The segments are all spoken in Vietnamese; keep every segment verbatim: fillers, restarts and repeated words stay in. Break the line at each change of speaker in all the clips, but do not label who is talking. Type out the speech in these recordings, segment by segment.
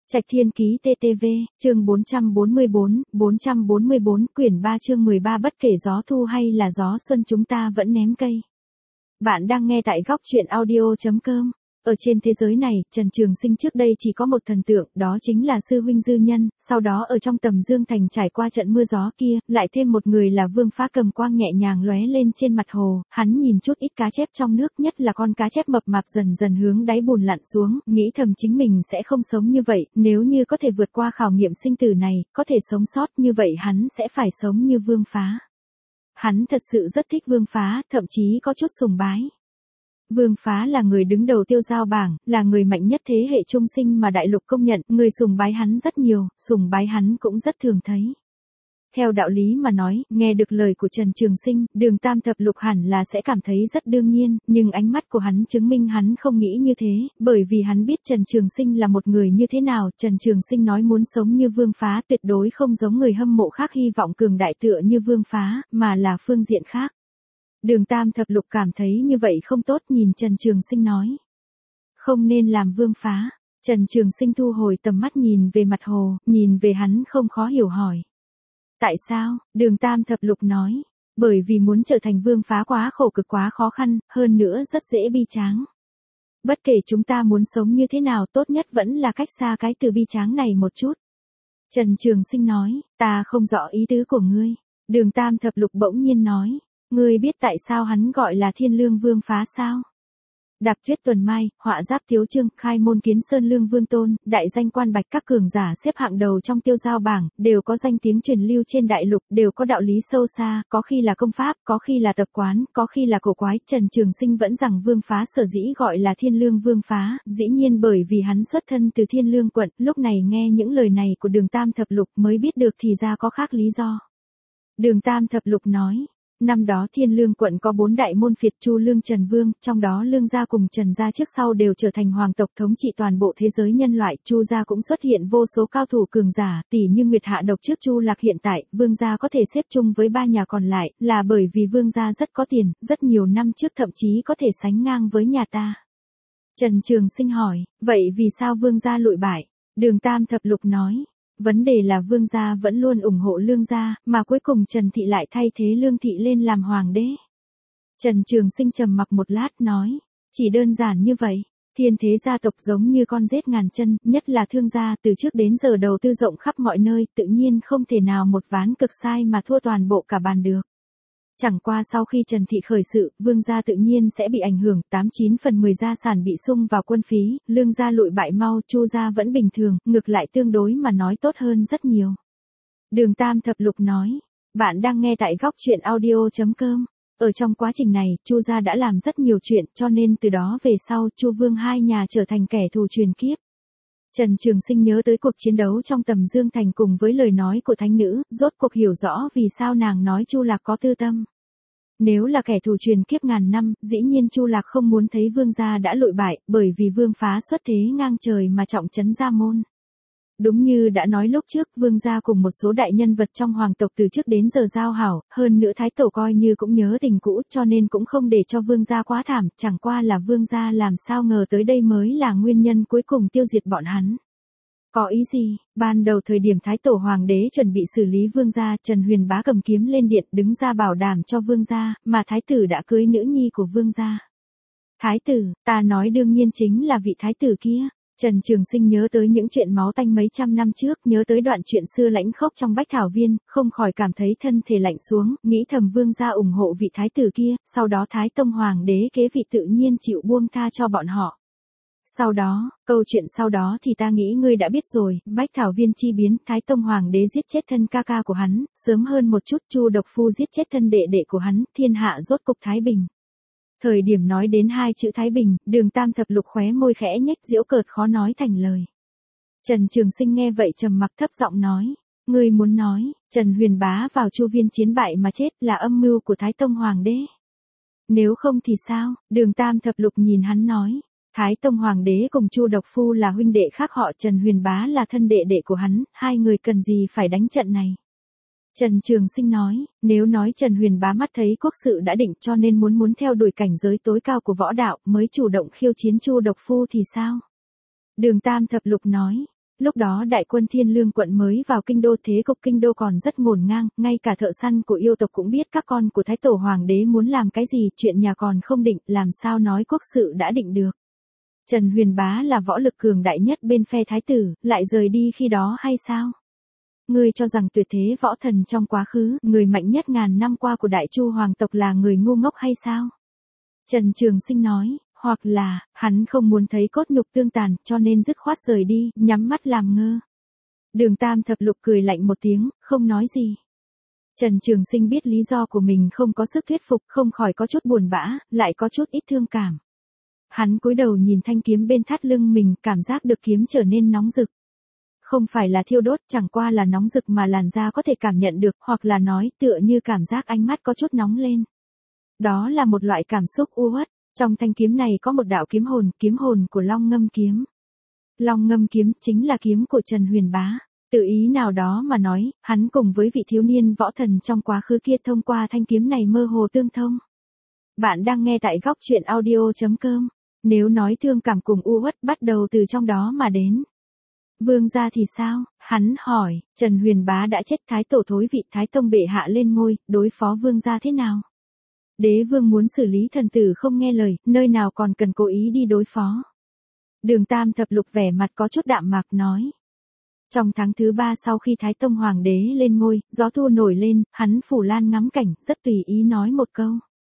Trạch Thiên Ký tê tê vê, chương bốn trăm bốn mươi bốn, bốn trăm bốn mươi bốn, quyển ba chương mười ba bất kể gió thu hay là gió xuân chúng ta vẫn ném cây. Bạn đang nghe tại góc truyện audio chấm com. Ở trên thế giới này, Trần Trường Sinh trước đây chỉ có một thần tượng, đó chính là sư huynh Dư Nhân, sau đó ở trong Tầm Dương Thành trải qua trận mưa gió kia, lại thêm một người là Vương Phá cầm quang nhẹ nhàng lóe lên trên mặt hồ, hắn nhìn chút ít cá chép trong nước, nhất là con cá chép mập mạp dần dần hướng đáy bùn lặn xuống, nghĩ thầm chính mình sẽ không sống như vậy, nếu như có thể vượt qua khảo nghiệm sinh tử này, có thể sống sót như vậy hắn sẽ phải sống như Vương Phá. Hắn thật sự rất thích Vương Phá, thậm chí có chút sùng bái. Vương Phá là người đứng đầu tiêu giao bảng, là người mạnh nhất thế hệ trung sinh mà đại lục công nhận, người sùng bái hắn rất nhiều, sùng bái hắn cũng rất thường thấy. Theo đạo lý mà nói, nghe được lời của Trần Trường Sinh, Đường Tam Thập Lục hẳn là sẽ cảm thấy rất đương nhiên, nhưng ánh mắt của hắn chứng minh hắn không nghĩ như thế, bởi vì hắn biết Trần Trường Sinh là một người như thế nào. Trần Trường Sinh nói muốn sống như Vương Phá tuyệt đối không giống người hâm mộ khác hy vọng cường đại tựa như Vương Phá, mà là phương diện khác. Đường Tam Thập Lục cảm thấy như vậy không tốt, nhìn Trần Trường Sinh nói. Không nên làm Vương Phá. Trần Trường Sinh thu hồi tầm mắt nhìn về mặt hồ, nhìn về hắn không khó hiểu hỏi. Tại sao? Đường Tam Thập Lục nói. Bởi vì muốn trở thành Vương Phá quá khổ cực quá khó khăn, hơn nữa rất dễ bi tráng. Bất kể chúng ta muốn sống như thế nào, tốt nhất vẫn là cách xa cái từ bi tráng này một chút. Trần Trường Sinh nói, ta không rõ ý tứ của ngươi. Đường Tam Thập Lục bỗng nhiên nói. Ngươi biết tại sao hắn gọi là Thiên Lương Vương Phá sao? Đạp tuyết tuần mai, họa giáp thiếu trương, khai môn kiến sơn lương vương tôn, đại danh quan bạch, các cường giả xếp hạng đầu trong tiêu giao bảng, đều có danh tiếng truyền lưu trên đại lục, đều có đạo lý sâu xa, có khi là công pháp, có khi là tập quán, có khi là cổ quái. Trần Trường Sinh vẫn rằng Vương Phá sở dĩ gọi là Thiên Lương Vương Phá, dĩ nhiên bởi vì hắn xuất thân từ Thiên Lương quận, lúc này nghe những lời này của Đường Tam Thập Lục mới biết được thì ra có khác lý do. Đường Tam Thập Lục nói. Năm đó Thiên Lương quận có bốn đại môn phiệt Chu Lương Trần Vương, trong đó Lương gia cùng Trần gia trước sau đều trở thành hoàng tộc thống trị toàn bộ thế giới nhân loại. Chu gia cũng xuất hiện vô số cao thủ cường giả, tỷ như Nguyệt Hạ độc trước Chu Lạc. Hiện tại, Vương gia có thể xếp chung với ba nhà còn lại, là bởi vì Vương gia rất có tiền, rất nhiều năm trước thậm chí có thể sánh ngang với nhà ta. Trần Trường Sinh hỏi, vậy vì sao Vương gia lụi bại? Đường Tam Thập Lục nói. Vấn đề là Vương gia vẫn luôn ủng hộ Lương gia, mà cuối cùng Trần Thị lại thay thế Lương Thị lên làm hoàng đế. Trần Trường Sinh trầm mặc một lát nói, chỉ đơn giản như vậy. Thiên thế gia tộc giống như con rết ngàn chân, nhất là Thương gia từ trước đến giờ đầu tư rộng khắp mọi nơi, tự nhiên không thể nào một ván cực sai mà thua toàn bộ cả bàn được. Chẳng qua sau khi Trần Thị khởi sự, Vương gia tự nhiên sẽ bị ảnh hưởng, tám chín phần mười gia sản bị sung vào quân phí, Lương gia lụi bại mau, Chu gia vẫn bình thường, ngược lại tương đối mà nói tốt hơn rất nhiều. Đường Tam Thập Lục nói, bạn đang nghe tại góc truyện audio chấm com. Ở trong quá trình này, Chu gia đã làm rất nhiều chuyện, cho nên từ đó về sau, Chu Vương hai nhà trở thành kẻ thù truyền kiếp. Trần Trường Sinh nhớ tới cuộc chiến đấu trong Tầm Dương Thành cùng với lời nói của thánh nữ, rốt cuộc hiểu rõ vì sao nàng nói Chu Lạc có tư tâm. Nếu là kẻ thù truyền kiếp ngàn năm, dĩ nhiên Chu Lạc không muốn thấy Vương gia đã lụi bại, bởi vì Vương Phá xuất thế ngang trời mà trọng trấn gia môn. Đúng như đã nói lúc trước, Vương gia cùng một số đại nhân vật trong hoàng tộc từ trước đến giờ giao hảo, hơn nữa Thái Tổ coi như cũng nhớ tình cũ, cho nên cũng không để cho Vương gia quá thảm, chẳng qua là Vương gia làm sao ngờ tới đây mới là nguyên nhân cuối cùng tiêu diệt bọn hắn. Có ý gì? Ban đầu thời điểm Thái Tổ hoàng đế chuẩn bị xử lý Vương gia, Trần Huyền Bá cầm kiếm lên điện đứng ra bảo đảm cho Vương gia, mà Thái tử đã cưới nữ nhi của Vương gia. Thái tử, ta nói đương nhiên chính là vị Thái tử kia. Trần Trường Sinh nhớ tới những chuyện máu tanh mấy trăm năm trước, nhớ tới đoạn chuyện xưa lãnh khốc trong Bách Thảo Viên, không khỏi cảm thấy thân thể lạnh xuống, nghĩ thầm Vương gia ủng hộ vị Thái tử kia, sau đó Thái Tông hoàng đế kế vị tự nhiên chịu buông tha cho bọn họ. Sau đó, câu chuyện sau đó thì ta nghĩ ngươi đã biết rồi, Bách Thảo Viên chi biến, Thái Tông hoàng đế giết chết thân ca ca của hắn, sớm hơn một chút Chu Độc Phu giết chết thân đệ đệ của hắn, thiên hạ rốt cục thái bình. Thời điểm nói đến hai chữ thái bình, Đường Tam Thập Lục khóe môi khẽ nhếch giễu cợt khó nói thành lời. Trần Trường Sinh nghe vậy trầm mặc thấp giọng nói, ngươi muốn nói, Trần Huyền Bá vào Chu Viên chiến bại mà chết là âm mưu của Thái Tông hoàng đế. Nếu không thì sao? Đường Tam Thập Lục nhìn hắn nói. Thái Tông hoàng đế cùng Chu Độc Phu là huynh đệ khác họ, Trần Huyền Bá là thân đệ đệ của hắn, hai người cần gì phải đánh trận này. Trần Trường Sinh nói, nếu nói Trần Huyền Bá mắt thấy quốc sự đã định cho nên muốn muốn theo đuổi cảnh giới tối cao của võ đạo mới chủ động khiêu chiến Chu Độc Phu thì sao? Đường Tam Thập Lục nói, Lúc đó đại quân Thiên Lương quận mới vào kinh đô, thế cục kinh đô còn rất ngổn ngang, ngay cả thợ săn của yêu tộc cũng biết các con của Thái Tổ Hoàng đế muốn làm cái gì, chuyện nhà còn không định, làm sao nói quốc sự đã định được. Trần Huyền Bá là võ lực cường đại nhất bên phe thái tử, lại rời đi khi đó hay sao? Ngươi cho rằng tuyệt thế võ thần trong quá khứ, người mạnh nhất ngàn năm qua của Đại Chu hoàng tộc là người ngu ngốc hay sao? Trần Trường Sinh nói, hoặc là, hắn không muốn thấy cốt nhục tương tàn, cho nên dứt khoát rời đi, nhắm mắt làm ngơ. Đường Tam Thập Lục cười lạnh một tiếng, không nói gì. Trần Trường Sinh biết lý do của mình không có sức thuyết phục, không khỏi có chút buồn bã, lại có chút ít thương cảm. Hắn cúi đầu nhìn thanh kiếm bên thắt lưng mình, cảm giác được kiếm trở nên nóng rực. Không phải là thiêu đốt, chẳng qua là nóng rực mà làn da có thể cảm nhận được, hoặc là nói tựa như cảm giác ánh mắt có chút nóng lên. Đó là một loại cảm xúc u uất. Trong thanh kiếm này có một đạo kiếm hồn, kiếm hồn của Long Ngâm kiếm. Long Ngâm kiếm chính là kiếm của Trần Huyền Bá. Tự ý nào đó mà nói, hắn cùng với vị thiếu niên võ thần trong quá khứ kia thông qua thanh kiếm này mơ hồ tương thông. Bạn đang nghe tại góc truyện audio chấm com. Nếu nói thương cảm cùng u uất bắt đầu từ trong đó mà đến. Vương gia thì sao? Hắn hỏi, Trần Huyền Bá đã chết, Thái Tổ thối vị, Thái Tông bệ hạ lên ngôi, đối phó vương gia thế nào? Đế vương muốn xử lý thần tử không nghe lời, nơi nào còn cần cố ý đi đối phó. Đường Tam Thập Lục vẻ mặt có chút đạm mạc nói. Trong tháng thứ ba sau khi Thái Tông Hoàng đế lên ngôi, gió thu nổi lên, hắn phủ lan ngắm cảnh, rất tùy ý nói một câu.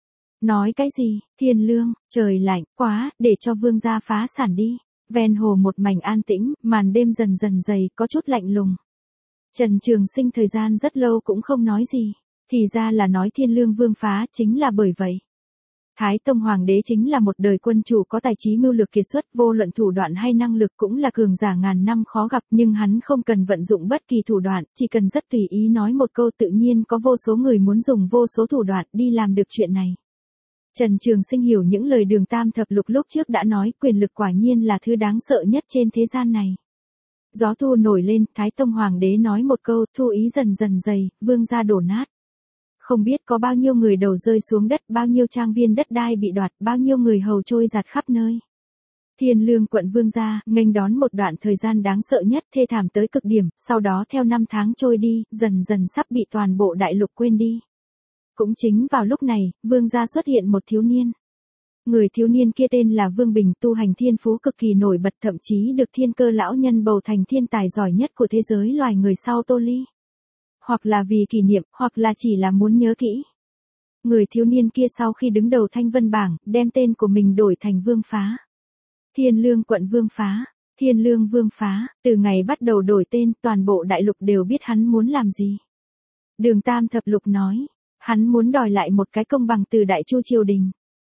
Nói cái gì? Thiên Lương, trời lạnh quá, để cho vương gia phá sản đi. Ven hồ một mảnh an tĩnh, màn đêm dần dần dày, có chút lạnh lùng. Trần Trường Sinh thời gian rất lâu cũng không nói gì. Thì ra là nói Thiên Lương vương phá, chính là bởi vậy. Thái Tông Hoàng đế chính là một đời quân chủ có tài trí mưu lược kiệt xuất, vô luận thủ đoạn hay năng lực cũng là cường giả ngàn năm khó gặp, nhưng hắn không cần vận dụng bất kỳ thủ đoạn, chỉ cần rất tùy ý nói một câu, tự nhiên có vô số người muốn dùng vô số thủ đoạn đi làm được chuyện này. Trần Trường Sinh hiểu những lời Đường Tam Thập Lục lúc trước đã nói, quyền lực quả nhiên là thứ đáng sợ nhất trên thế gian này. Gió thu nổi lên, Thái Tông Hoàng đế nói một câu, thu ý dần dần dày, vương gia đổ nát. Không biết có bao nhiêu người đầu rơi xuống đất, bao nhiêu trang viên đất đai bị đoạt, bao nhiêu người hầu trôi giạt khắp nơi. Thiên Lương quận vương gia, nghênh đón một đoạn thời gian đáng sợ nhất, thê thảm tới cực điểm, sau đó theo năm tháng trôi đi, dần dần sắp bị toàn bộ đại lục quên đi. Cũng chính vào lúc này, vương gia xuất hiện một thiếu niên. Người thiếu niên kia tên là Vương Bình, tu hành thiên phú cực kỳ nổi bật, thậm chí được thiên cơ lão nhân bầu thành thiên tài giỏi nhất của thế giới loài người sau Tô Ly. Hoặc là vì kỷ niệm, hoặc là chỉ là muốn nhớ kỹ. Người thiếu niên kia sau khi đứng đầu thanh vân bảng, đem tên của mình đổi thành Vương Phá. Thiên Lương quận Vương Phá, Thiên Lương Vương Phá, từ ngày bắt đầu đổi tên, toàn bộ đại lục đều biết hắn muốn làm gì. Đường Tam Thập Lục nói, hắn muốn đòi lại một cái công bằng từ Đại Chu triều đình.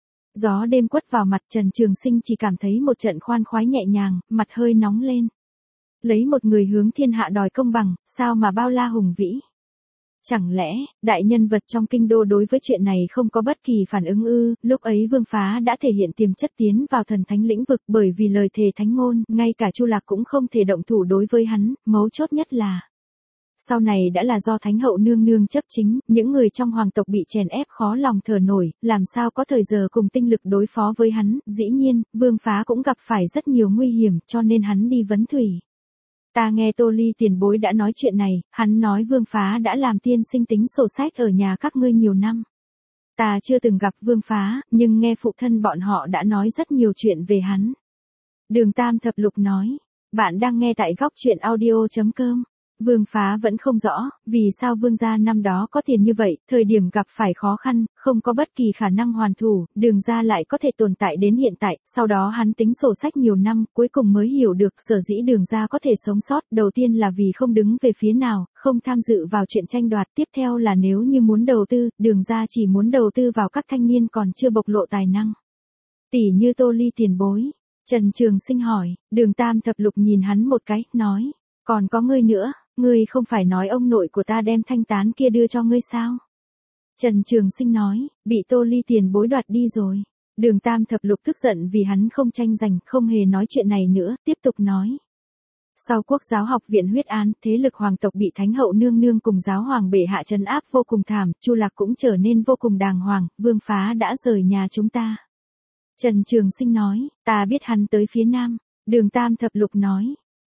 Gió đêm quất vào mặt, Trần Trường Sinh chỉ cảm thấy một trận khoan khoái nhẹ nhàng, mặt hơi nóng lên. Lấy một người hướng thiên hạ đòi công bằng, sao mà bao la hùng vĩ. Chẳng lẽ, đại nhân vật trong kinh đô đối với chuyện này không có bất kỳ phản ứng ư? Lúc ấy Vương Phá đã thể hiện tiềm chất tiến vào thần thánh lĩnh vực, bởi vì lời thề thánh ngôn, ngay cả Chu Lạc cũng không thể động thủ đối với hắn, mấu chốt nhất là sau này đã là do Thánh hậu nương nương chấp chính, những người trong hoàng tộc bị chèn ép khó lòng thở nổi, làm sao có thời giờ cùng tinh lực đối phó với hắn. Dĩ nhiên, Vương Phá cũng gặp phải rất nhiều nguy hiểm, cho nên hắn đi vấn thủy. Ta nghe Tô Ly tiền bối đã nói chuyện này, hắn nói Vương Phá đã làm tiên sinh tính sổ sách ở nhà các ngươi nhiều năm. Ta chưa từng gặp Vương Phá, nhưng nghe phụ thân bọn họ đã nói rất nhiều chuyện về hắn. Đường Tam Thập Lục nói, bạn đang nghe tại góc truyện audio chấm com. Vương Phá vẫn không rõ, vì sao vương gia năm đó có tiền như vậy, thời điểm gặp phải khó khăn, không có bất kỳ khả năng hoàn thủ, đường gia lại có thể tồn tại đến hiện tại, sau đó hắn tính sổ sách nhiều năm, cuối cùng mới hiểu được sở dĩ đường gia có thể sống sót, đầu tiên là vì không đứng về phía nào, không tham dự vào chuyện tranh đoạt, tiếp theo là nếu như muốn đầu tư, đường gia chỉ muốn đầu tư vào các thanh niên còn chưa bộc lộ tài năng. Tỷ như Tô Ly tiền bối. Trần Trường Sinh hỏi, Đường Tam Thập Lục nhìn hắn một cái, nói, còn có ngươi nữa. Ngươi không phải nói ông nội của ta đem thanh tán kia đưa cho ngươi sao? Trần Trường Sinh nói, bị Tô Ly tiền bối đoạt đi rồi. Đường Tam Thập Lục tức giận vì hắn không tranh giành, không hề nói chuyện này nữa, tiếp tục nói. Sau Quốc giáo học viện huyết án, thế lực hoàng tộc bị Thánh hậu nương nương cùng giáo hoàng bệ hạ trấn áp vô cùng thảm, Chu Lạc cũng trở nên vô cùng đàng hoàng, Vương Phá đã rời nhà chúng ta. Trần Trường Sinh nói, ta biết hắn tới phía nam. Đường Tam Thập Lục nói,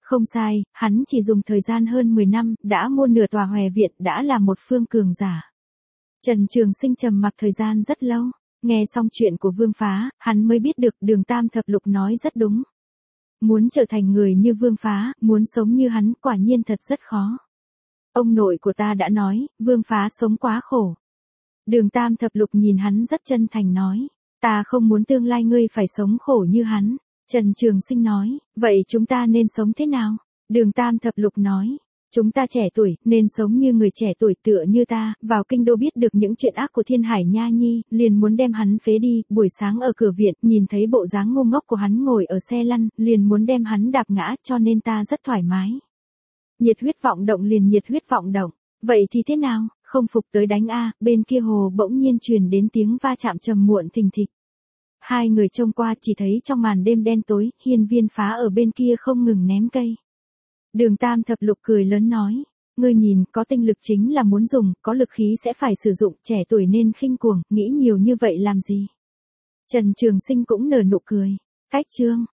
Không sai, hắn chỉ dùng thời gian hơn mười năm, đã mua nửa tòa Hòe Viện, đã là một phương cường giả. Trần Trường Sinh trầm mặc thời gian rất lâu, nghe xong chuyện của Vương Phá, hắn mới biết được Đường Tam Thập Lục nói rất đúng. Muốn trở thành người như Vương Phá, muốn sống như hắn, quả nhiên thật rất khó. Ông nội của ta đã nói, Vương Phá sống quá khổ. Đường Tam Thập Lục nhìn hắn rất chân thành nói, ta không muốn tương lai ngươi phải sống khổ như hắn. Trần Trường Sinh nói, vậy chúng ta nên sống thế nào? Đường Tam Thập Lục nói, chúng ta trẻ tuổi, nên sống như người trẻ tuổi tựa như ta, vào kinh đô biết được những chuyện ác của Thiên Hải Nha Nhi, liền muốn đem hắn phế đi, buổi sáng ở cửa viện, nhìn thấy bộ dáng ngu ngốc của hắn ngồi ở xe lăn, liền muốn đem hắn đạp ngã, cho nên ta rất thoải mái. Nhiệt huyết vọng động liền nhiệt huyết vọng động, vậy thì thế nào, không phục tới đánh a. Bên kia hồ bỗng nhiên truyền đến tiếng va chạm trầm muộn thình thịch. Hai người trông qua chỉ thấy trong màn đêm đen tối, Hiên Viên Phá ở bên kia không ngừng ném cây. Đường Tam Thập Lục cười lớn nói, ngươi nhìn, có tinh lực chính là muốn dùng, có lực khí sẽ phải sử dụng, trẻ tuổi nên khinh cuồng, nghĩ nhiều như vậy làm gì? Trần Trường Sinh cũng nở nụ cười, cách chương.